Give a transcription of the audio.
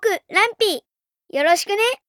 僕、ランピー。よろしくね。